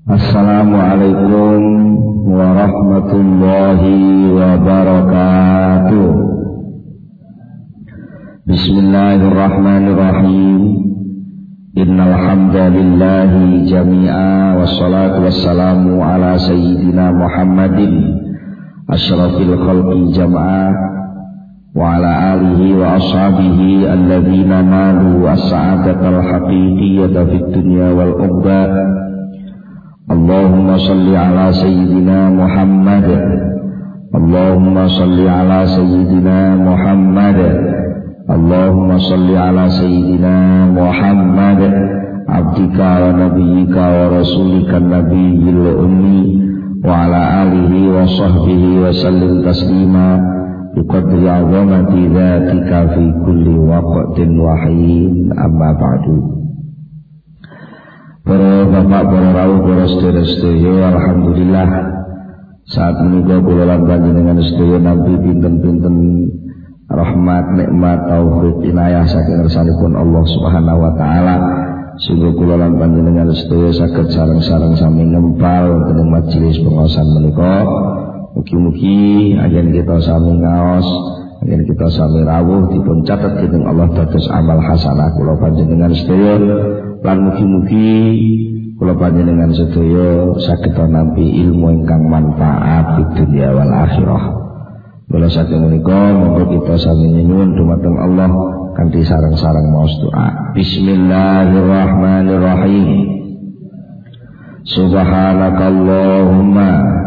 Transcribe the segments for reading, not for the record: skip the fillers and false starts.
Assalamualaikum warahmatullahi wabarakatuh. Bismillahirrahmanirrahim. Innal hamdalillahi jami'a wassalatu wassalamu ala sayyidina Muhammadin asyrafil khalqi jam'a wa ala alihi wa ashabihi alladhina nalu as-sa'adatal haqiqiyyata fid dunya wal ukhra. Allahumma salli ala sayyidina Muhammad. Allahumma salli ala sayyidina Muhammad. Allahumma salli ala sayyidina Muhammad abdika wa nabiyyika wa rasulika nabiyil ummi wa ala alihi wa sahbihi wa sallim taslima biqadri azamati dzatika fi kulli waqtin wa hin. Amma ba'du. Para bapak, para rawuh, para sedherek-sedherek, alhamdulillah saat menika kula lan panjenengan sedaya nampi pinten-pinten rahmat, nikmat, taufik, inayah saking ngersanipun Allah Subhanahu wa taala. Sehingga kula lan panjenengan sedaya saged sareng-sareng sami ngempal wonten majelis pengaosan menika. Mugi-mugi ajen kita sami ngaos, ajen kita sami rawuh dipun catet dening Allah dados amal hasanah kula panjenengan sedaya. Lan mugi-mugi kula panjenengan sedaya saged nampi ilmu ingkang manfaat di dunia wal akhirah. Mula saking menika monggo kita sami nyuwun dumateng Allah kanthi sareng-sareng maos doa. Bismillahirrahmanirrahim. Subhanakallahumma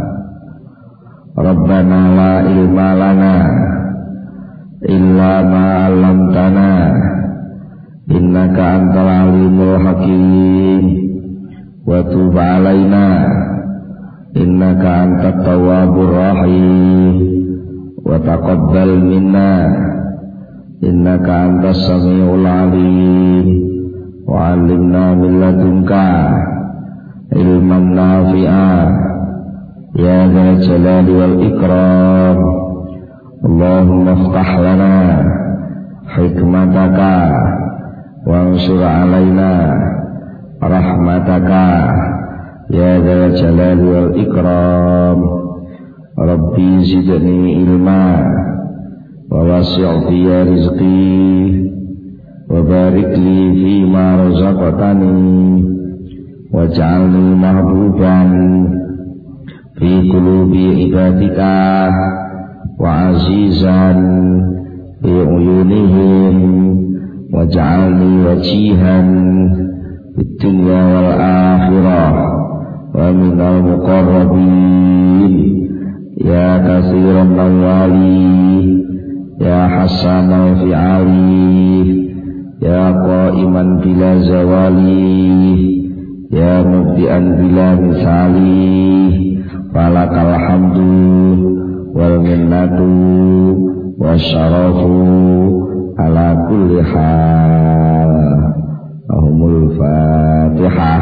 Rabbana la ilma lana illa ma 'allamtana innaka antal alimul hakim wa tub alaina innaka antat tawwabur rahim wa taqabbal minna innaka antas samiul alim wa 'allimna min ladunka ilman nafi'a ya dzal jalali wal ikram. Allahumma iftah lana hikmataka wansur alaina rahmataka ya dzal jalali wal ikram. Rabbi zidni ilma wa wasi' fi rizqi wa barik li fima razaqtani waj'alni mahbuban fi qulubi ibadika wa azizan fi uyunihim waj'alni wajihan fid dunya wal akhirah wa minal muqarrabin ya katsiran mawali ya hasanal fi'ali ya qa'iman bila zawali ya mubdi'an bila misali falakal hamdu wal minnatu wasyarafu ala kulli hal. Ahumul Fatihah.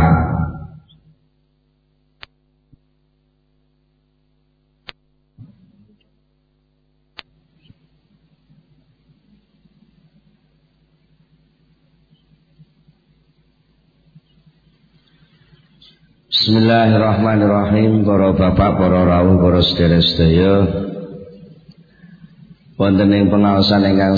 Bismillahirrahmanirrahim. Para bapak, para rawuh, para sedherek-sedherek, wonten ing pengaosan ingkang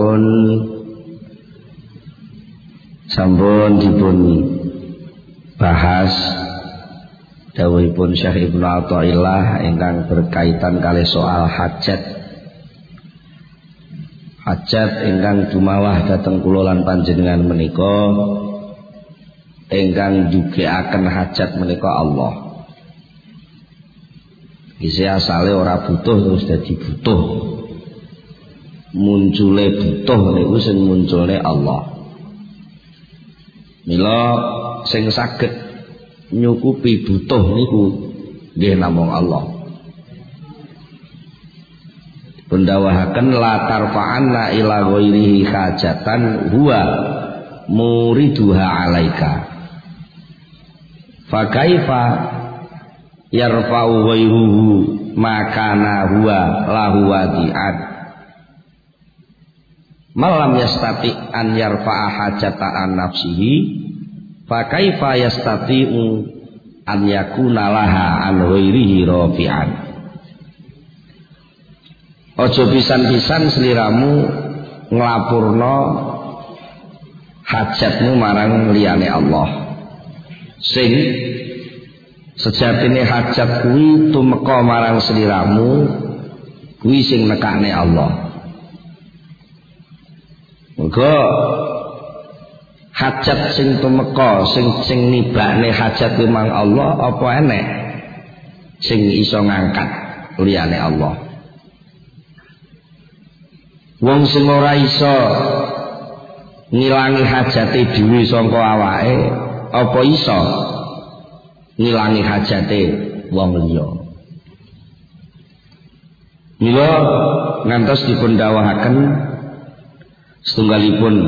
sampun dipun bahas dawuhipun Syekh Ibnu Athaillah ingkang berkaitan kalih soal hajat. Hajat ingkang dumawah dhateng kula lan panjenengan menika ingkang jugeaken hajat menika Allah. Isi asale ora butuh terus dadi butuh. Muncule butuh niku sing munculne Allah. Mila sing saged nyukupi butuh niku nggih namung Allah. Pendawahaken la tarfa'anna ila ghairihi hajatan huwa muriduha alaika. Fa kaifa yarfa'u ghairuhu makana huwa lahu wadi'at. Malam yastati an yarfa'a hajata an nafsihi fa kaifa yastati'u an yakuna laha an ghairihi rafi'an. Aja pisan-pisan sliramu nglapurna hajatmu marang liyane Allah. Sing sejatine hajat kuwi tumeka marang sliramu kuwi sing nekane Allah. Muga hajat sing tumeka sing nibakne hajat marang Allah apa enek sing iso ngangkat liyane Allah. Wong sing ora iso ngilangi hajate dhewe saka awake apa iso ngilangi hajate wong liya. Mila ngantos dipun dawuhaken setunggalipun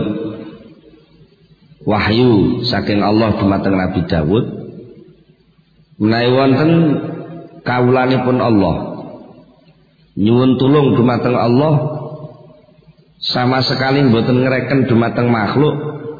wahyu saking Allah dumateng Nabi Daud menawi wonten kawulanipun Allah nyuwun tulung dumateng Allah sama sekali mboten ngereken dumateng makhluk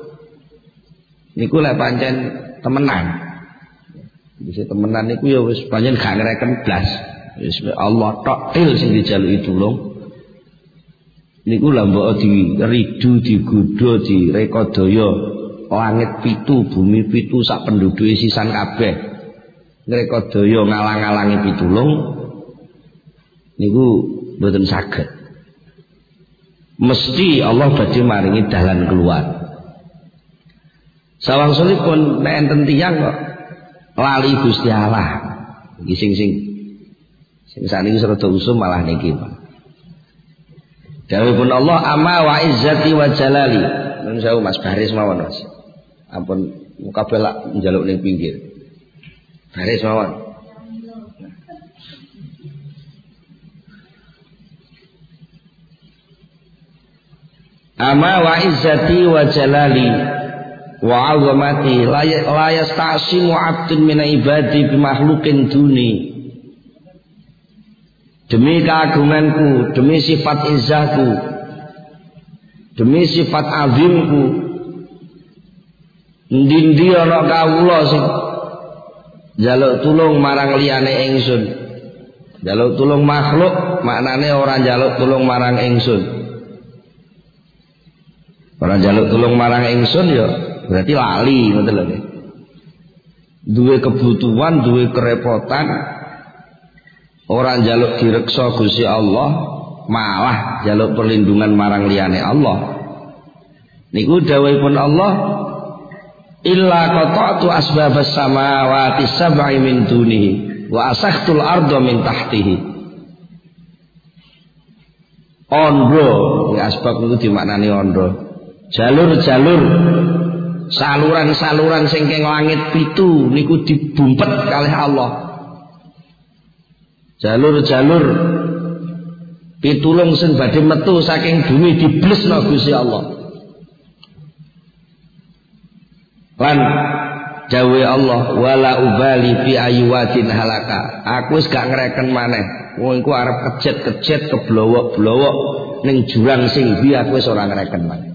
niku lek pancen temenan. Bisa temenan niku ya wis pancen gak ngereken blas. Wis Allah tok til sing dijaluki tulung. Niku lha mbok diridu, digodha, direkadaya langit 7, bumi 7 sak penduduke sisan kabeh. Ngrekadaya ngalang-alangi pitulung niku mboten saged. Mesti Allah badhe maringi dalan keluar. Sawangsulipun nek enten tiyang kok lali Gusti Allah. Iki sing saniki rada usum malah niki. Dawuhipun Allah amma wa izzati wa jalali. Nun sewu Mas baris mawon Mas. Ampun kabeh lak njaluk ning pinggir. Baris mawon. Amma wa izzati wa jalali wa 'azamati la yasta'simu 'abdun min ibadi bi makhluqin duni. Demi keagunganku, demi sifat izzahku, demi sifat azimku, ndi-ndi ana kawula sing njaluk tulung marang liyane ingsun. Njaluk tulung makhluk maknane ora njaluk tulung marang ingsun. Orang jaluk tulung marang ingsun ya berarti lali ngoten lho nggih. Duwe kebutuhan, duwe kerepotan, orang jaluk direksa Gusti Allah, malah jaluk perlindungan marang liyane Allah. Niku dawuhipun Allah, illa qata'tu asbabas samawati sab'i min dunihi wa asakhtul arda min tahtihi. Ondo, ya asbab niku dimaknani ondo. Jalur-jalur saluran-saluran sing keng langit 7 niku dibumpet kalih Allah. Jalur-jalur pitulung sing badhe metu saking bumi diblesno Gusti Allah. Lan dawuhe Allah wala ubali fi ayyuwatin halaka. Aku wis gak ngreken maneh. Wong iku arep kejet-kejet keblowok-blowok ning jurang sing ndi aku wis ora ngreken maneh.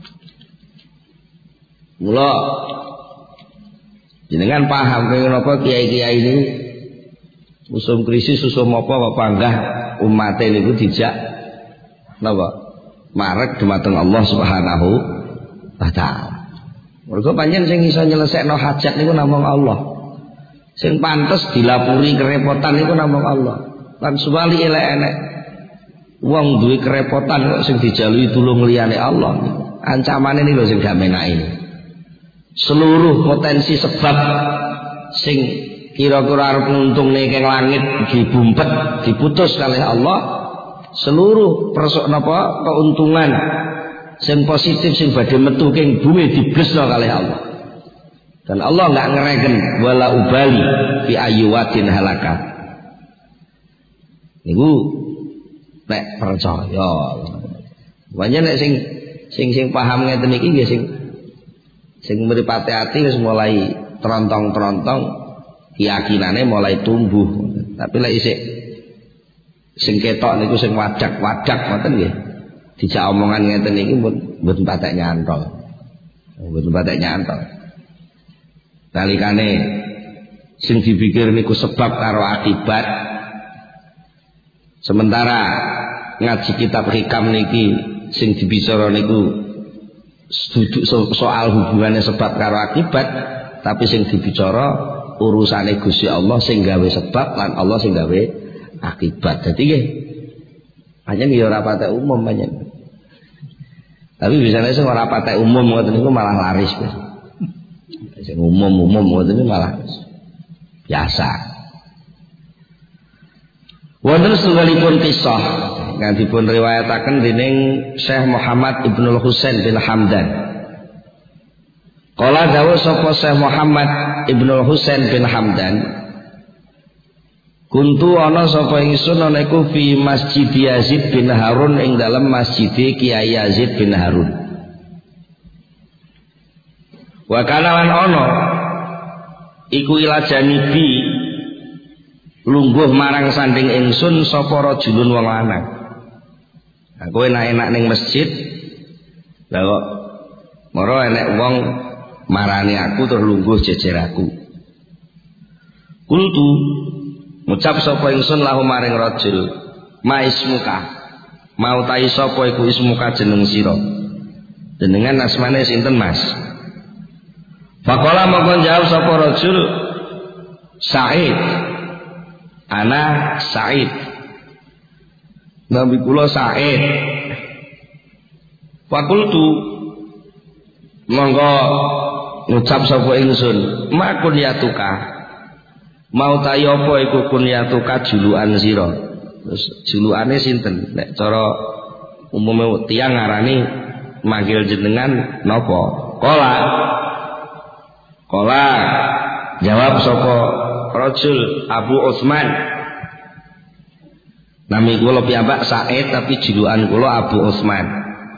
Mula jenengan paham kenapa kiai-kiai ini usum krisis usum apa panggah umat niku dijak napa marek dumateng Allah Subhanahu wa taala. Mergo pancen sing iso nyelesekno hajat niku namung Allah. Sing pantes dilapuri kerepotan niku namung Allah. Lan suwali elek enek wong duwe kerepotan kok sing dijaluki tulung liyane Allah. Ancamane niku sing gak menake. Seluruh potensi sebab sing kira-kira arep nguntungne keng langit dibumpet diputus kalih Allah. Seluruh keuntungan sing positif sing badhe metu keng bumi diblesno kalih Allah. Dan Allah enggak ngereken wala ubali fi ayyuwatin halaka. Niku nek percaya. Banyak nek sing paham ngeten iki nggih sing mripate ati wis mulai trontong-trontong keyakinane mulai tumbuh. Tapi lek isih sing ketok niku sing wadak-wadak ngoten nggih. Dijak omongan ngeten iki mboten patek nyantol. Mboten patek nyantol. Talikane sing dipikir niku sebab karo akibat. Sementara ngaji kitab hikam niki sing dibicara niku soal hubungannya sebab karo akibat, tapi sing dibicara urusane Gusti Allah sing gawe sebab lan Allah sing gawe akibat. Dadi nggih pancen ya ora patek umum pancen. Tapi biasanya sing ora patek umum ngoten niku malah laris. Sing umum-umum ngoten niku malah biasa. Wonten setunggalipun kisah kang dipun riwayataken dening Syekh Muhammad Ibnul Husain bin Hamdan. Kala dawuh sapa Syekh Muhammad Ibnul Husain bin Hamdan, kuntu ana sapa ingsun ana iku fi Masjid Yazid bin Harun ing dalam Masjid Kiai Yazid bin Harun. Wa kana lan ana iku ila janibi lungguh marang sanding ingsun sapa rajulun wong lanang. Aku enak-enak ning masjid, lha kok moro enek wong marani aku terus lungguh jejer aku. Kultu ngucap sapa ingsun lahu maring rajul, ma ismuka, mau ta sapa iku ismuka jeneng sira, jenengan asmane sinten Mas? Faqala mongko jawab sapa rajul, Said, ana Said, nabi kula Said. Fakultu monggo ngucap sapa ingsun, ma kunyatuka, mau ta apa iku kunyatuka julukan sira. Terus julukane sinten? Nek cara umume tiyang ngarani manggil jenengan napa? Kola jawab sapa rajul Abu Utsman. Nami kula piyambak Said tapi julukan kula Abu Utsman.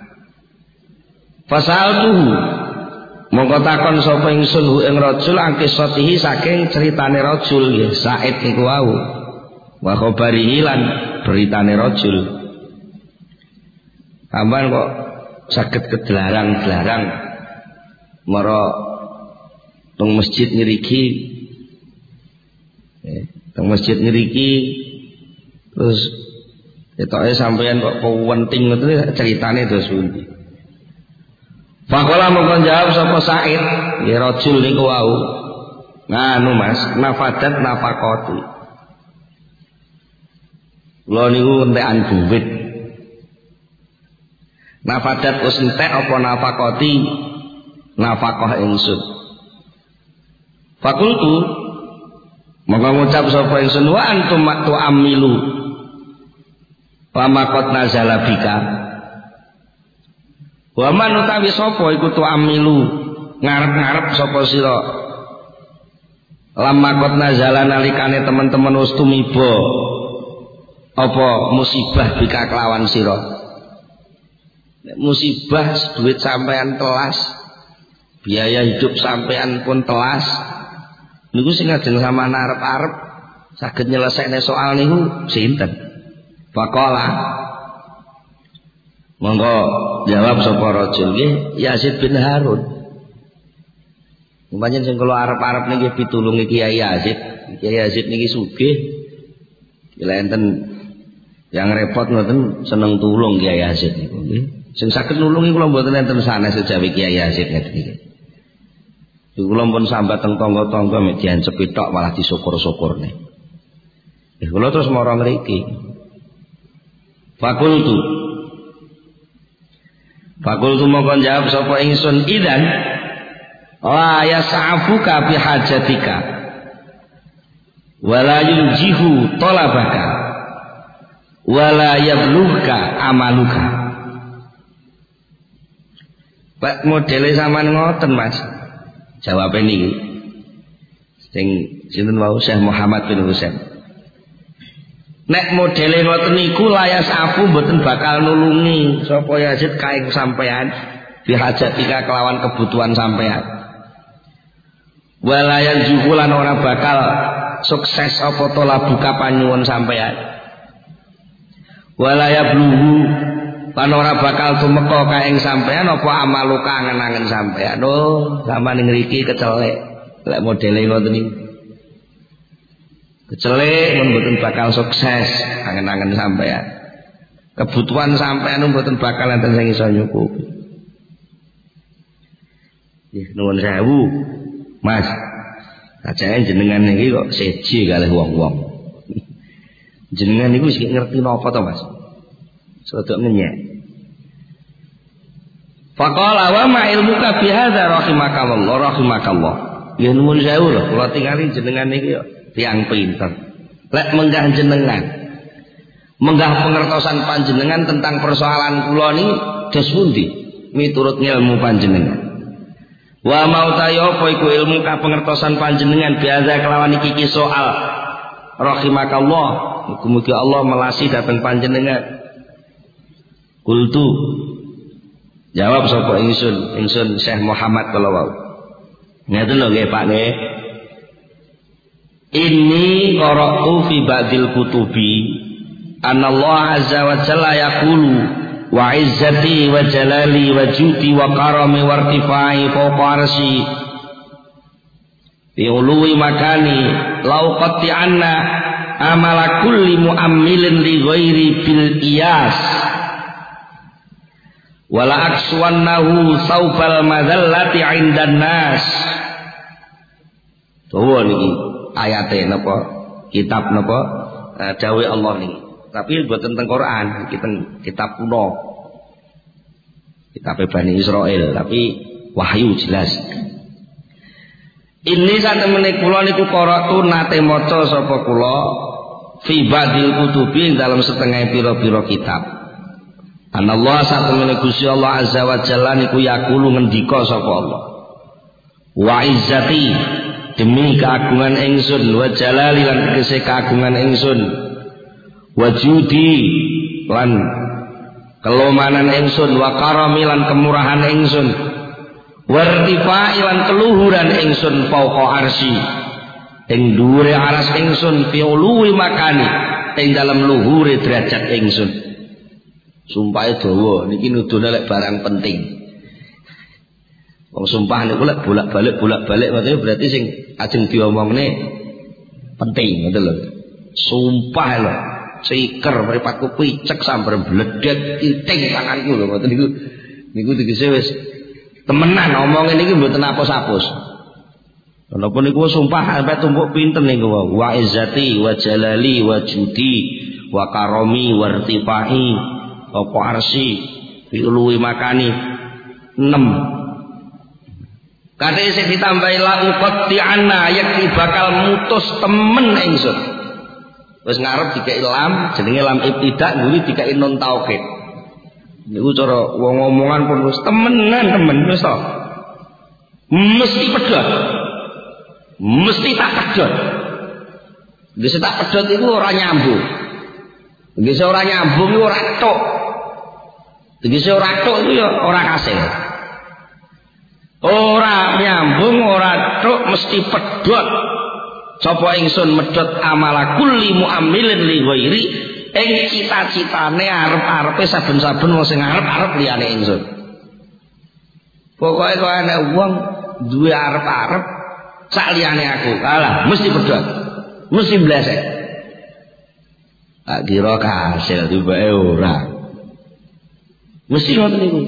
Fasaltuhu mongko takon sapa ingsun hu ing rajul angkisatihi saking ceritane rajul nggih Said niku wau. Wa khabarihi lan beritane rajul. Sampeyan kok saged kedelarang-delarang mara teng masjid ngriki. Teng masjid ngriki terus ketoke sampeyan kok penting ngoten ceritane terus pundi. Faqala mongko jawab sapa Said, ya rajul niku wau. Nganu Mas, nafadat nafaqati. Kula niku entekan duwit. Nafadat wis entek apa nafaqati? Nafaqah ingsun. Fakultu mongko ngucap sapa ingsun wa antum tu'amilu lama qad nazala bika. Wa man utawi sapa iku tu'amilu ngarep-ngarep sapa sira lama qad nazala nalikane teman-teman wis tumiba apa musibah bika kelawan sira. Nek musibah duit sampean telas, biaya hidup sampean pun telas, niku sing ajeng sampean arep-arep saged nyelesaikne soal niku sinten? Faqala monggo jawab sapa rajul nggih Yazid bin Harun. Umpamane sing kula arep-arep niki pitulungi Kiai Yazid. Kiai Yazid niki sugih. Kila enten yang repot ngoten seneng tulung Kiai Yazid niku nggih. Sing saged nulungi kula mboten enten sanes sejawi Kiai Yazid ngeten iki. Kula pun sambat teng tangga-tangga mek diancep tok malah disyukur-syukurne. Kula terus mara mriki. Fakultu mongko jawab sapa ingsun idan la yas'afuka bi hajatika wala yunjihu talabaka wala yablugka amaluka. Pak modele sampean ngoten Mas. Jawabe niki sing sinten wau Syekh Muhammad bin Husain. Nek modele ngoten niku layas aku mboten bakal nulungi sapa Yazid kaing sampean dihajatika kelawan kebutuhan sampean. Walayan jukulan ora bakal sukses apa to labuka panyuwun sampean. Walaya bluhu lan ora bakal tumeka kaing sampean apa amaluka angen-angen sampean. Oh, sampean ngriki kecelek. Lek modele ngoten niku. Kecelek mun mboten bakal sukses angen-angen sampean. Kebutuhan sampean mboten bakal enten sing iso nyukupi. Nggih nuwun sewu. Mas, ajane jenengan iki kok seji kalih wong-wong. Jenengan niku wis ngerti napa to, Mas? Sedok ngenyek. Faqala wa ma ilmuka bi hadza rahimakallah. Ya nuwun sewu lho, kula tingali jenengan niki yo tiyang pinter. Lek menggah jenengan, menggah pengertosan panjenengan tentang persoalan kula niki dos pundi miturut ilmu panjenengan. Wa mautayo apa iku ilmu ka pengertosan panjenengan bi hadza kelawan iki soal rahimakallah. Mugi-mugi Allah melasi dateng panjenengan. Kultu jawab sapa ingsun Syekh Muhammad kala wau. Ngeten lho nggih Pak nggih. Inni qara'tu fi ba'dil kutubi anna Allah azza wa jalla yaqulu wa izzati wa jalali wa judi wa karami wa irtifai fawqa arsy fi ului makani lau qati'anna amala kulli mu'ammilin li ghairi bil iyas wala akswannahu saubal madzallati 'indan nas. Tuwa niki ayate napa kitab napa dawuh Allah niki. Tapi mboten teng Quran, kitab kuno. Kitab Bani Israil, tapi wahyu jelas. Ini satemene kula niku qara'tu nate maca sapa kula fi ba'dil kutubi dalam setengah pira-pira kitab. Anallah satemene Gusti Allah azza wa jalla niku yaqulu ngendika sapa Allah. Wa izzati demi keagungan ingsun wa jalali lan tegese keagungan ingsun. Wa judi lan kelomanan ingsun wa karami lan kemurahan ingsun. Wa irtifai lan keluhuran ingsun fauqa arsy. Ing dhuwure aras ingsun fi uluwi makani ing dalem luhure derajat ingsun. Sumpahe dawa niki nudune lek barang penting. Wong sumpah niku lek bolak-balik maksudnya berarti sing ajeng diomongne penting ngoten lho. Sumpah lho, ciker mripatku picek sambar bledek titing tanganku lho ngoten niku tegese wis temenan omongin niki mboten apus-apus. Walaupun niku sumpah sampai tumpuk pinten niku wa izzati wa jalali wa judi wa karami wa irtifai apa arsy fi'luwi makani 6. Kate sing ditambahi la uqti anna yakti bakal mutus temen ingsun. Wis ngarep dikek lam jenenge lam ibtidak nguri dikek nun taukid. Niku cara wong ngomongan pun wis temen wis to. Mesti pedhot. Mesti tak pedhot. Wis tak pedhot iku ora nyambung. Wis ora nyambung iku ora tok. Wis ora tok iku ya ora kasil. Ora nyambung ora tok mesti pedhot. Sapa ingsun medhot amala kulli mu'ammilin li ghairi ing cita-citane arep-arepe saben-saben wong sing arep-arep liyane ingsun. Pokoke kok ana wong duwe arep-arep sak liyane aku, alah mesti pedhot. Mesti blesek. Tak kira kasil tibake ora. Mesti ngoten niku.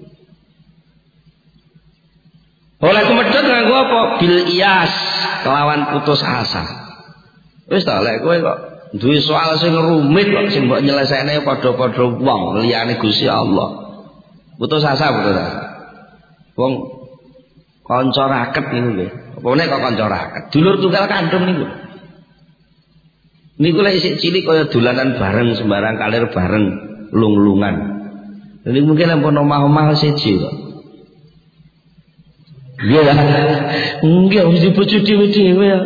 Oleh kumedhot nganggo apa? Bil iyas, kelawan putus asa. Wis ta lek kowe kok duwe soal sing rumit kok sing mbok nyelesaikne padha-padha wong liyane Gusti Allah. Putus asa. Wong kanca raket niku nggih. Apa nek kok kanca raket? Dulur tunggal kandung niku. Niku lek isih cilik kaya dolanan bareng sembarang kalir bareng lung-lungan. Jadi mungkin ampun omah-omah siji kok. Iya lah, enggak mesti bojo dhewe-dhewe ya.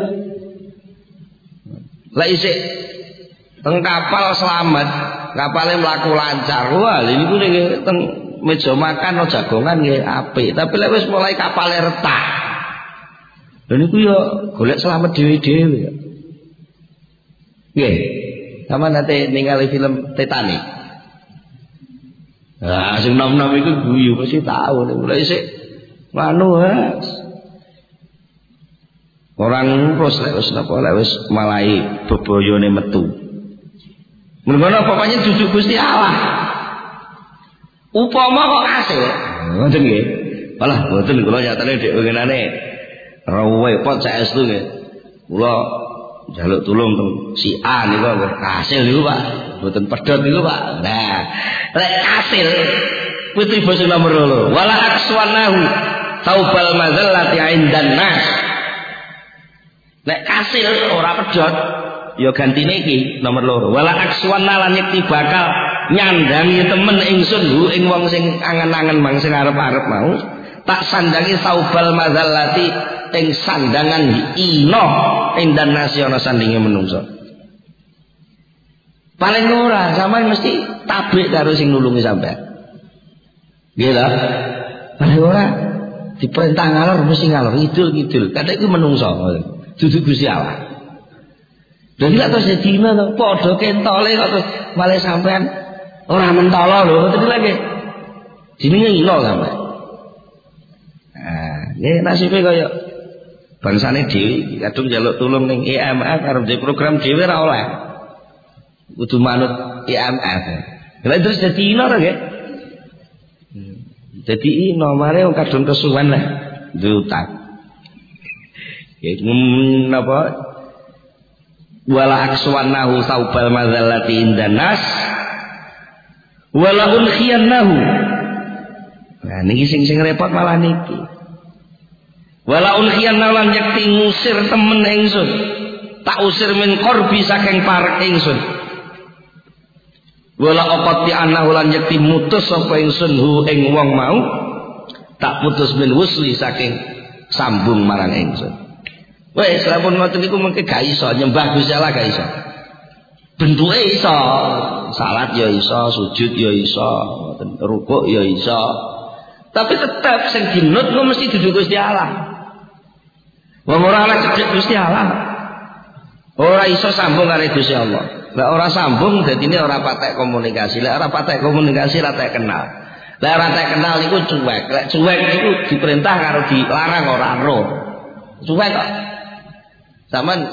Lah isik teng kapal selamat, kapale mlaku lancar. Wah, niku ning teng meja makan no jagongan nggih apik, tapi lek wis mulai kapale retak. Lha niku ya golek selamat dhewe-dhewe ya. Nggih. Sama nate ningali film Titanic. Nah, sing nom-nom iku guyu mesti tahu nek mulai isik nganu Orang terus lek wis napa lek wis malai beboyone metu. Mergono pokoknya jujuk Gusti Allah. Upama kok kasil. Ngoten nggih. Alah mboten kula nyatane dhek wengenane repot saestu nggih. Kula njaluk tulung teng si A niku kasil niku Pak. Mboten pedhot niku Pak. Nah, lek kasil putri basa nomor 2. Wala akswanahu taubal mazallati indan nas. Nek kasil ora pedhot ya gantine iki nomor 2. Wala akswana lan yekti bakal nyandangi temen ingsun hu ing wong sing angen-angen mang sing arep-arep mau tak sandangi taubal mazallati ing sandangan ino indan nas ana sandinge menungso. Paling ora sampean mesti tabrik karo sing nulungi sampean. Nggih lho. Paling ora diperintah ngalor mesti ngalor ngidul-ngidul. Kadang iku menungso. Dudu Gusti Allah. Lha iki lak terus dina to padha kentole kok terus malah sampean ora mentolo lho ngoten lagi. Jenenge ilo sampean. Nah, nggih nasibe kaya bangsane dhewe kadung njaluk tulung ning IMF arep di program dhewe ora oleh. Kudu manut IMF. Lha terus dadi ilo to nggih. Dadi ino mare wong kadung kesuwen lah diutang. Ya napa wala akswanahu saubal madzallati indan nas wala unkhiyanahu. Nah niki sing repot malah niki. Wala unkhiyanahu lan yakti ngusir temen ingsun. Tak usir min qarbi saking parek ingsun. Wala aqati anahu lan yakti mutus sapa ingsun hu ing wong mau. Tak putus min wusli saking sambung marang ingsun. Wes lamun ngoten niku mengke gak iso nyembah Gusti Allah gak iso. Bentuke iso, salat ya iso, sujud ya iso, rukuk ya iso. Tapi tetap sing dinut ku mesti dudu Gusti Allah. Wong ora ana cedhek Gusti Allah. Ora iso sambung karo Gusti Allah. Lah ora sambung dadine ora patek komunikasi. Lah ora patek komunikasi ora patek kenal. Lah ora patek kenal niku cuek. Lek cuek niku diperintah karo dilarang ora ro. Cuek kok. Sampeyan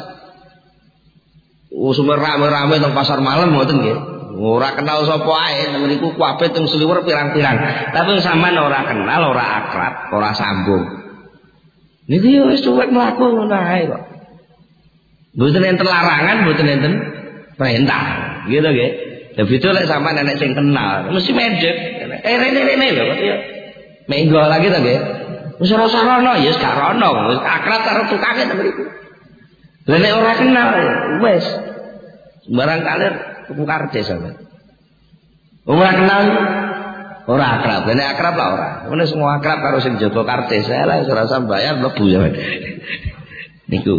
sumer rame-rame teng pasar malam ngoten nggih. Ora kenal sapa ae, mriku kabeh teng sliwer pirang-pirang. Tapi sampeyan ora kenal, ora akrab, ora sambung. Niku yo wis cuek mlaku ngono ae kok. Mboten enten larangan, mboten enten perintah. Gitu nggih. Lah beda lek sampeyan nek sing kenal, mesti medhek. Rene lho kok yo. Menggo lagi to nggih. Wis ora sarono, ya wis gak rono, wis akrab karo tukange to mriku. Lah nek ora kenal wis sembarang kalir tuku kartes sampean. Ora kenal ora akrab, nek akrab lah ora. Wene semua akrab karo sing jaga kartes, lah ora usah bayar mlebu ya. Niku.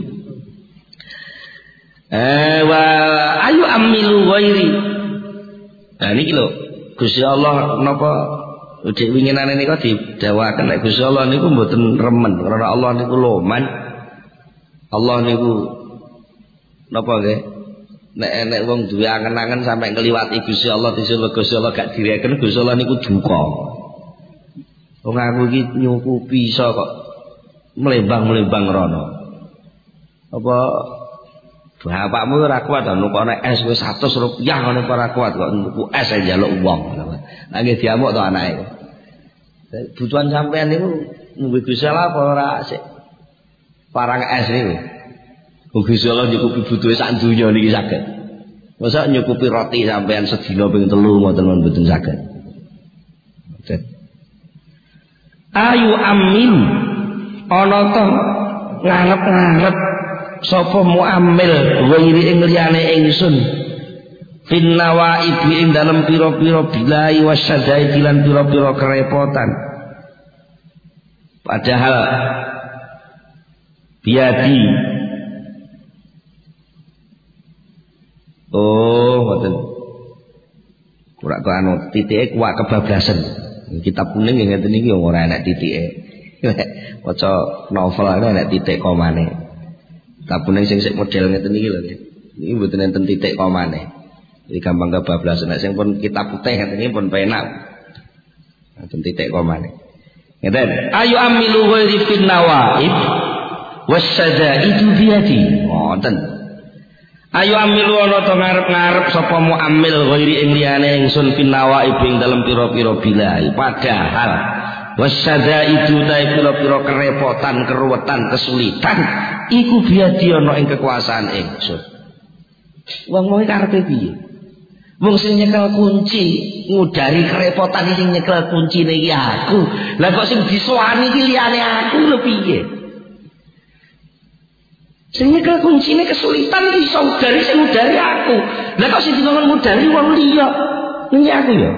Wa ayu amilu ghairi. Nah niki lho, Gusti Allah napa dek winginane niku didhawaken nek Gusti Allah niku mboten remen karena Allah niku loman. Allah niku napa nggih? Nek wong duwe angen-angen sampai ngliwati Gusti Allah disuruh Gusti Allah gak direken Gusti Allah niku duka. Wong aku iki nyukupi iso kok mlembang-mlembang rono. Apa bapakmu ora kuat to nukone es wis 100 rupiah ngene ora kuat kok nuku es ae njaluk wong. Lah nggih diamuk to anake. Butuhan sampean niku ngombe Gusti Allah apa ora sik? Parang es niku. Gusti Allah nyukupi butuhe sak donya niki saged. Mosok nyukupi roti sampean sedina ping 3 ngoten mboten saged. Ayu amin ana to ngarep-ngarep sapa muamil ghairi ing liyane ingsun fin nawaibi ing dalem pira-pira bilai wasyadai lan pira-pira kerepotan padahal biadi ngoten ora kok anu titike kuat kebablasan kitab kuning nggih ngeten iki ora enak titike maca novel ana titik komane kitab kuning sing model ngeten iki lho nggih iki mboten enten titik komane jadi gampang kebablasan nek sing pun kitab putih ngeten iki pun penak enten titik komane ngeten ayu amilu ghairi fin nawaib wasadaidu biyadi. Ngoten. Ayo amilu ana to ngarep-ngarep sapa muamil ghairi ing liyane ingsun pinawaib ing dalem pira-pira bilai. Padahal wasadaidu ta pira-pira kerepotan, keruwetan, kesulitan iku biyadi ana ing kekuasaan ingsun. Wong mau karepe piye? Wong sing nyekel kunci ngudari kerepotan sing nyekel kuncine iki aku. Lah kok sing disuwani iki liyane aku lho piye? Sing nyekel kuncine kesulitan iki iso ngudari sing ngudari aku. Lah kok sing dikon ngudari wong liya? Niki aku ya.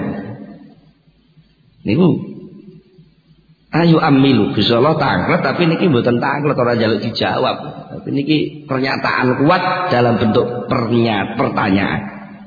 Niku ayo amilu Gusti Allah tanglet tapi niki mboten tanglet ora njaluk dijawab. Tapi niki pernyataan kuat dalam bentuk pertanyaan.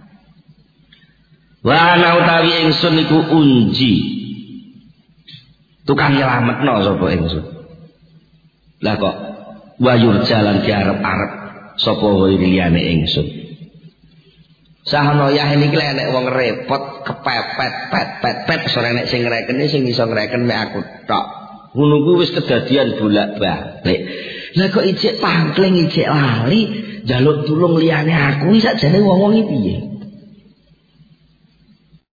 Wa ana utawi ingsun niku unji tukang nyelametno sapa ingsun. Lah kok wayur jalan diarep-arep sapa wae liyane ingsun. Sahono ya niki lek nek wong repot kepepet pet sore nek sing ngrekene sing iso ngreken mek aku tok. Ngono kuwi wis kedadian bolak-balik. Lah kok ijek pangkling ijek lali njaluk tulung liyane aku iki sakjane wong-wong iki piye?